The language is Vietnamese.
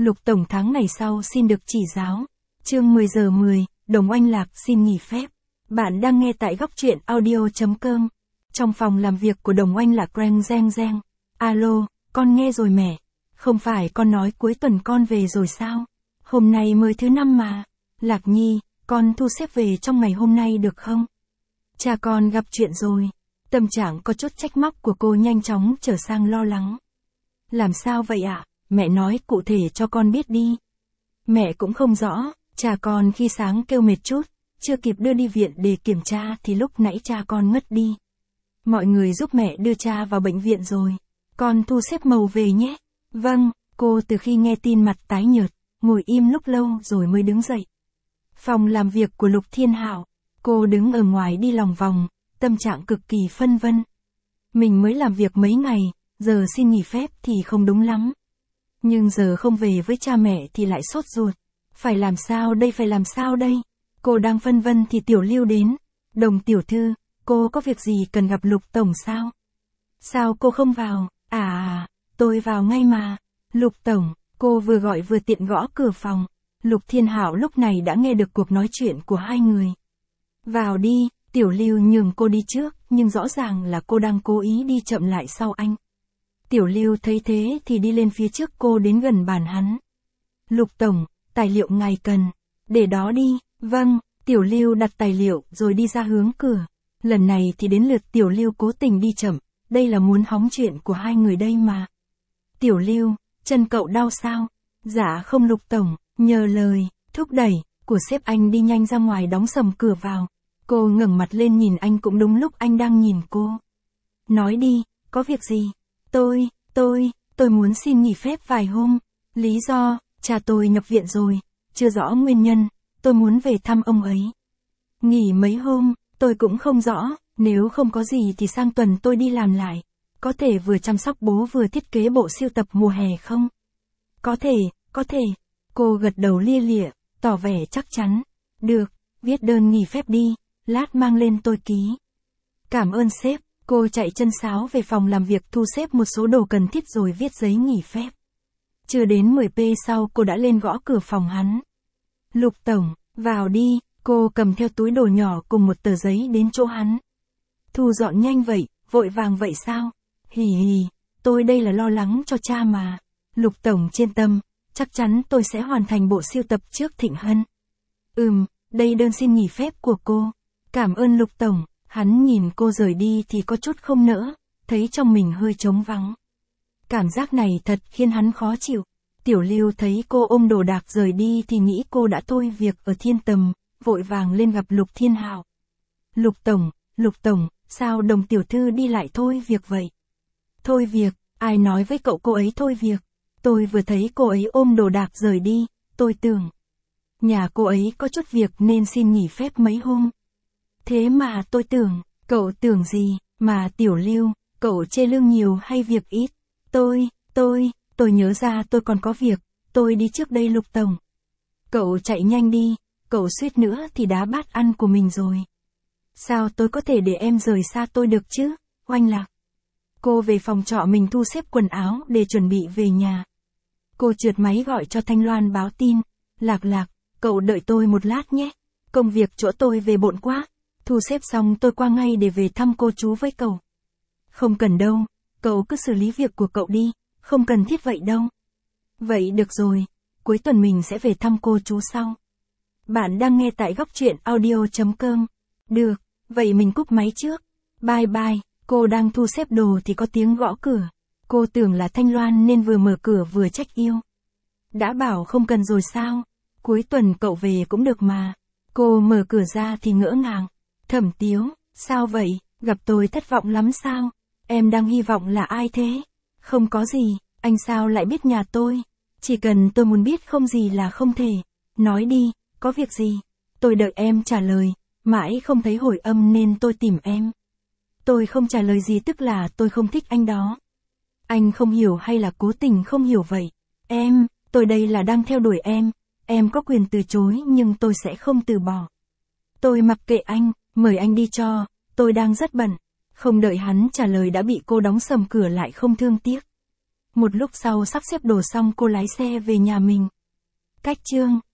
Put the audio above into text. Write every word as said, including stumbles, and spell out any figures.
Lục Tổng tháng này sau xin được chỉ giáo. Chương mười giờ mười, Đồng Oanh Lạc xin nghỉ phép. Bạn đang nghe tại góc truyện audio chấm com. Trong phòng làm việc của Đồng Oanh Lạc reng reng reng. Alo, con nghe rồi mẹ. Không phải con nói cuối tuần con về rồi sao? Hôm nay mới thứ năm mà. Lạc Nhi, con thu xếp về trong ngày hôm nay được không? Cha con gặp chuyện rồi. Tâm trạng có chút trách móc của cô nhanh chóng trở sang lo lắng. Làm sao vậy ạ? À? Mẹ nói cụ thể cho con biết đi. Mẹ cũng không rõ, cha con khi sáng kêu mệt chút, chưa kịp đưa đi viện để kiểm tra thì lúc nãy cha con ngất đi. Mọi người giúp mẹ đưa cha vào bệnh viện rồi. Con thu xếp màu về nhé. Vâng, cô từ khi nghe tin mặt tái nhợt, ngồi im lúc lâu rồi mới đứng dậy. Phòng làm việc của Lục Thiên Hạo, cô đứng ở ngoài đi lòng vòng, tâm trạng cực kỳ phân vân. Mình mới làm việc mấy ngày, giờ xin nghỉ phép thì không đúng lắm. Nhưng giờ không về với cha mẹ thì lại sốt ruột. Phải làm sao đây phải làm sao đây? Cô đang phân vân thì Tiểu Lưu đến. Đồng tiểu thư, cô có việc gì cần gặp Lục Tổng sao? Sao cô không vào? À à, tôi vào ngay mà. Lục Tổng, cô vừa gọi vừa tiện gõ cửa phòng. Lục Thiên Hạo lúc này đã nghe được cuộc nói chuyện của hai người. Vào đi, Tiểu Lưu nhường cô đi trước, nhưng rõ ràng là cô đang cố ý đi chậm lại sau anh. Tiểu Lưu thấy thế thì đi lên phía trước cô đến gần bàn hắn. Lục Tổng, tài liệu ngài cần. Để đó đi, vâng, Tiểu Lưu đặt tài liệu rồi đi ra hướng cửa. Lần này thì đến lượt Tiểu Lưu cố tình đi chậm, đây là muốn hóng chuyện của hai người đây mà. Tiểu Lưu, chân cậu đau sao? Dạ không Lục Tổng, nhờ lời, thúc đẩy, của sếp anh đi nhanh ra ngoài đóng sầm cửa vào. Cô ngẩng mặt lên nhìn anh cũng đúng lúc anh đang nhìn cô. Nói đi, có việc gì? Tôi, tôi, tôi muốn xin nghỉ phép vài hôm. Lý do, cha tôi nhập viện rồi, chưa rõ nguyên nhân, tôi muốn về thăm ông ấy. Nghỉ mấy hôm, tôi cũng không rõ, nếu không có gì thì sang tuần tôi đi làm lại. Có thể vừa chăm sóc bố vừa thiết kế bộ sưu tập mùa hè không? Có thể, có thể. Cô gật đầu lia lịa, tỏ vẻ chắc chắn. Được, viết đơn nghỉ phép đi, lát mang lên tôi ký. Cảm ơn sếp. Cô chạy chân sáo về phòng làm việc thu xếp một số đồ cần thiết rồi viết giấy nghỉ phép. Chưa đến mười phút sau cô đã lên gõ cửa phòng hắn. Lục Tổng, vào đi, cô cầm theo túi đồ nhỏ cùng một tờ giấy đến chỗ hắn. Thu dọn nhanh vậy, vội vàng vậy sao? Hì hì, tôi đây là lo lắng cho cha mà. Lục Tổng yên tâm, chắc chắn tôi sẽ hoàn thành bộ sưu tập trước Thịnh Hân. Ừm, đây đơn xin nghỉ phép của cô. Cảm ơn Lục Tổng. Hắn nhìn cô rời đi thì có chút không nỡ, thấy trong mình hơi trống vắng. Cảm giác này thật khiến hắn khó chịu. Tiểu Lưu thấy cô ôm đồ đạc rời đi thì nghĩ cô đã thôi việc ở Thiên Tầm, vội vàng lên gặp Lục Thiên Hạo. Lục Tổng, Lục Tổng, sao Đồng tiểu thư đi lại thôi việc vậy? Thôi việc, ai nói với cậu cô ấy thôi việc? Tôi vừa thấy cô ấy ôm đồ đạc rời đi, tôi tưởng nhà cô ấy có chút việc nên xin nghỉ phép mấy hôm. Thế mà tôi tưởng, cậu tưởng gì, mà Tiểu Lưu, cậu chê lương nhiều hay việc ít? Tôi, tôi, tôi nhớ ra tôi còn có việc, tôi đi trước đây Lục Tổng. Cậu chạy nhanh đi, cậu suýt nữa thì đá bát ăn của mình rồi. Sao tôi có thể để em rời xa tôi được chứ, Oanh Lạc? Cô về phòng trọ mình thu xếp quần áo để chuẩn bị về nhà. Cô trượt máy gọi cho Thanh Loan báo tin, Lạc Lạc, cậu đợi tôi một lát nhé, công việc chỗ tôi về bộn quá. Thu xếp xong tôi qua ngay để về thăm cô chú với cậu. Không cần đâu, cậu cứ xử lý việc của cậu đi, không cần thiết vậy đâu. Vậy được rồi, cuối tuần mình sẽ về thăm cô chú sau. Bạn đang nghe tại góc truyện audio chấm com. Được, vậy mình cúp máy trước. Bye bye, cô đang thu xếp đồ thì có tiếng gõ cửa. Cô tưởng là Thanh Loan nên vừa mở cửa vừa trách yêu. Đã bảo không cần rồi sao? Cuối tuần cậu về cũng được mà. Cô mở cửa ra thì ngỡ ngàng. Thẩm Tiếu, sao vậy, gặp tôi thất vọng lắm sao? Em đang hy vọng là ai thế? Không có gì, anh sao lại biết nhà tôi? Chỉ cần tôi muốn biết không gì là không thể. Nói đi, có việc gì? Tôi đợi em trả lời, mãi không thấy hồi âm nên tôi tìm em. Tôi không trả lời gì tức là tôi không thích anh đó. Anh không hiểu hay là cố tình không hiểu vậy? Em, tôi đây là đang theo đuổi em. Em có quyền từ chối nhưng tôi sẽ không từ bỏ. Tôi mặc kệ anh. Mời anh đi cho, tôi đang rất bận. Không đợi hắn trả lời đã bị cô đóng sầm cửa lại không thương tiếc. Một lúc sau sắp xếp đồ xong cô lái xe về nhà mình. Cách chương